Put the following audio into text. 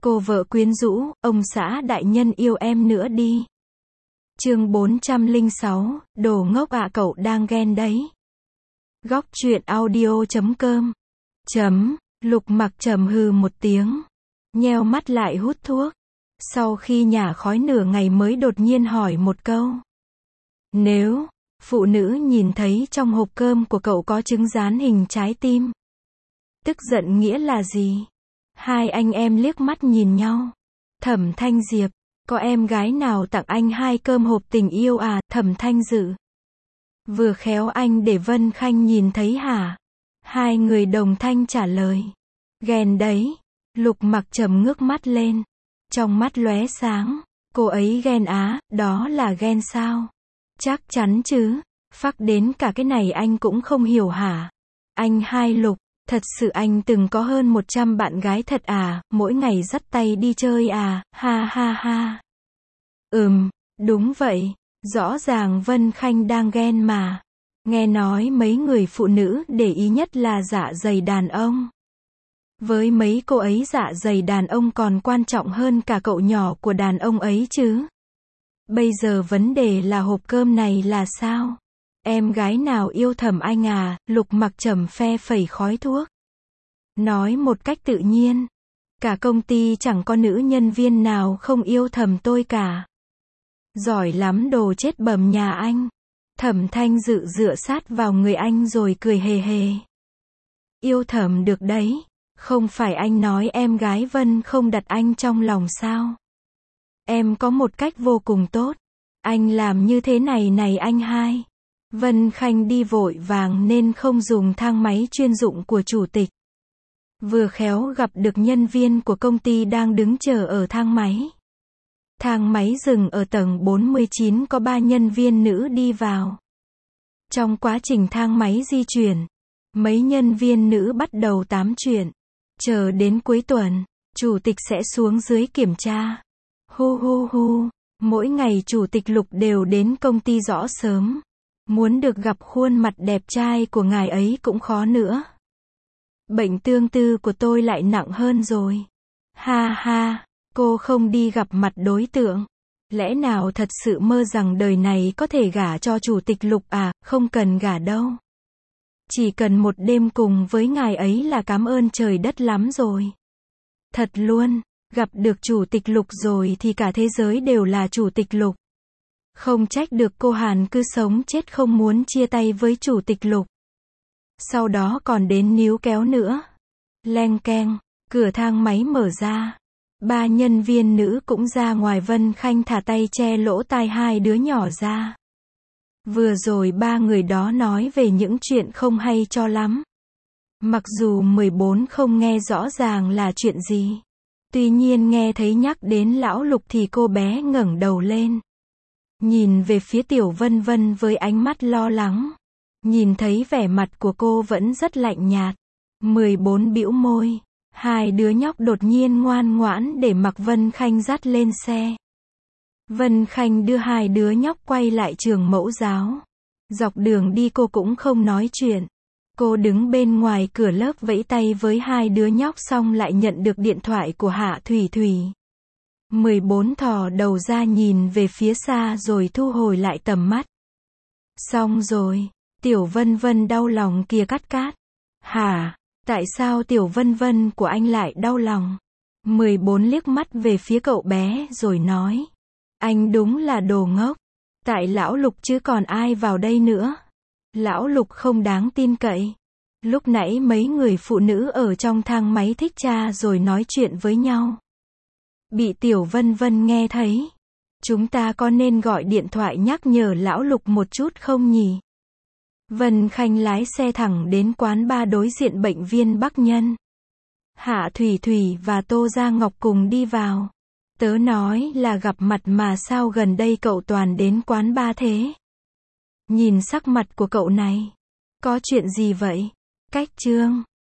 Cô vợ quyến rũ, ông xã đại nhân yêu em nữa đi. Chương 406, đồ ngốc ạ cậu đang ghen đấy. Góc truyện audio.com. Lục Mặc trầm hừ một tiếng, nheo mắt lại hút thuốc. Sau khi nhả khói nửa ngày mới đột nhiên hỏi một câu. Nếu phụ nữ nhìn thấy trong hộp cơm của cậu có trứng rán hình trái tim, tức giận nghĩa là gì? Hai anh em liếc mắt nhìn nhau. Thẩm Thanh Diệp, có em gái nào tặng anh 2 cơm hộp tình yêu à? Thẩm Thanh Dự. Vừa khéo anh để Vân Khanh nhìn thấy hả? Hai người đồng thanh trả lời. Ghen đấy. Lục Mặc trầm ngước mắt lên. Trong mắt lóe sáng. Cô ấy ghen á, đó là ghen sao? Chắc chắn chứ. Phắc đến cả cái này anh cũng không hiểu hả? Anh hai Lục, thật sự anh từng có hơn 100 bạn gái thật à, mỗi ngày dắt tay đi chơi à, ha ha ha. Đúng vậy, rõ ràng Vân Khanh đang ghen mà. Nghe nói mấy người phụ nữ để ý nhất là dạ dày đàn ông. Với mấy cô ấy dạ dày đàn ông còn quan trọng hơn cả cậu nhỏ của đàn ông ấy chứ. Bây giờ vấn đề là hộp cơm này là sao? Em gái nào yêu Thẩm Anh à? Lục Mặc trầm phe phẩy khói thuốc. Nói một cách tự nhiên. Cả công ty chẳng có nữ nhân viên nào không yêu Thẩm tôi cả. Giỏi lắm đồ chết bầm nhà anh. Thẩm Thanh Dự dựa sát vào người anh rồi cười hề hề. Yêu Thẩm được đấy. Không phải anh nói em gái Vân không đặt anh trong lòng sao? Em có một cách vô cùng tốt. Anh làm như thế này này anh hai. Vân Khanh đi vội vàng nên không dùng thang máy chuyên dụng của chủ tịch. Vừa khéo gặp được nhân viên của công ty đang đứng chờ ở thang máy. Thang máy dừng ở tầng 49 có 3 nhân viên nữ đi vào. Trong quá trình thang máy di chuyển, mấy nhân viên nữ bắt đầu tám chuyện. Chờ đến cuối tuần, chủ tịch sẽ xuống dưới kiểm tra. Mỗi ngày chủ tịch Lục đều đến công ty rõ sớm. Muốn được gặp khuôn mặt đẹp trai của ngài ấy cũng khó nữa. Bệnh tương tư của tôi lại nặng hơn rồi. Ha ha, cô không đi gặp mặt đối tượng. Lẽ nào thật sự mơ rằng đời này có thể gả cho chủ tịch Lục à? Không cần gả đâu. Chỉ cần một đêm cùng với ngài ấy là cảm ơn trời đất lắm rồi. Thật luôn, gặp được chủ tịch Lục rồi thì cả thế giới đều là chủ tịch Lục. Không trách được cô Hàn cứ sống chết không muốn chia tay với chủ tịch Lục. Sau đó còn đến níu kéo nữa. Leng keng, cửa thang máy mở ra. 3 nhân viên nữ cũng ra ngoài. Vân Khanh thả tay che lỗ tai hai đứa nhỏ ra. Vừa rồi 3 người đó nói về những chuyện không hay cho lắm. Mặc dù 14 không nghe rõ ràng là chuyện gì. Tuy nhiên nghe thấy nhắc đến lão Lục thì cô bé ngẩng đầu lên. Nhìn về phía Tiểu Vân Vân với ánh mắt lo lắng. Nhìn thấy vẻ mặt của cô vẫn rất lạnh nhạt. 14 bĩu môi. Hai đứa nhóc đột nhiên ngoan ngoãn để mặc Vân Khanh dắt lên xe. Vân Khanh đưa hai đứa nhóc quay lại trường mẫu giáo. Dọc đường đi cô cũng không nói chuyện. Cô đứng bên ngoài cửa lớp vẫy tay với hai đứa nhóc xong lại nhận được điện thoại của Hạ Thủy Thủy. 14 thò đầu ra nhìn về phía xa rồi thu hồi lại tầm mắt. Xong rồi, Tiểu Vân Vân đau lòng kìa cắt cát. Hả? Tại sao Tiểu Vân Vân của anh lại đau lòng? 14 liếc mắt về phía cậu bé rồi nói. Anh đúng là đồ ngốc. Tại lão Lục chứ còn ai vào đây nữa. Lão Lục không đáng tin cậy. Lúc nãy mấy người phụ nữ ở trong thang máy thích cha rồi nói chuyện với nhau. Bị Tiểu Vân Vân nghe thấy. Chúng ta có nên gọi điện thoại nhắc nhở lão Lục một chút không nhỉ? Vân Khanh lái xe thẳng đến quán bar đối diện bệnh viên Bắc Nhân. Hạ Thủy Thủy và Tô Gia Ngọc cùng đi vào. Tớ nói là gặp mặt mà sao gần đây cậu toàn đến quán bar thế? Nhìn sắc mặt của cậu này. Có chuyện gì vậy? Cách Trương.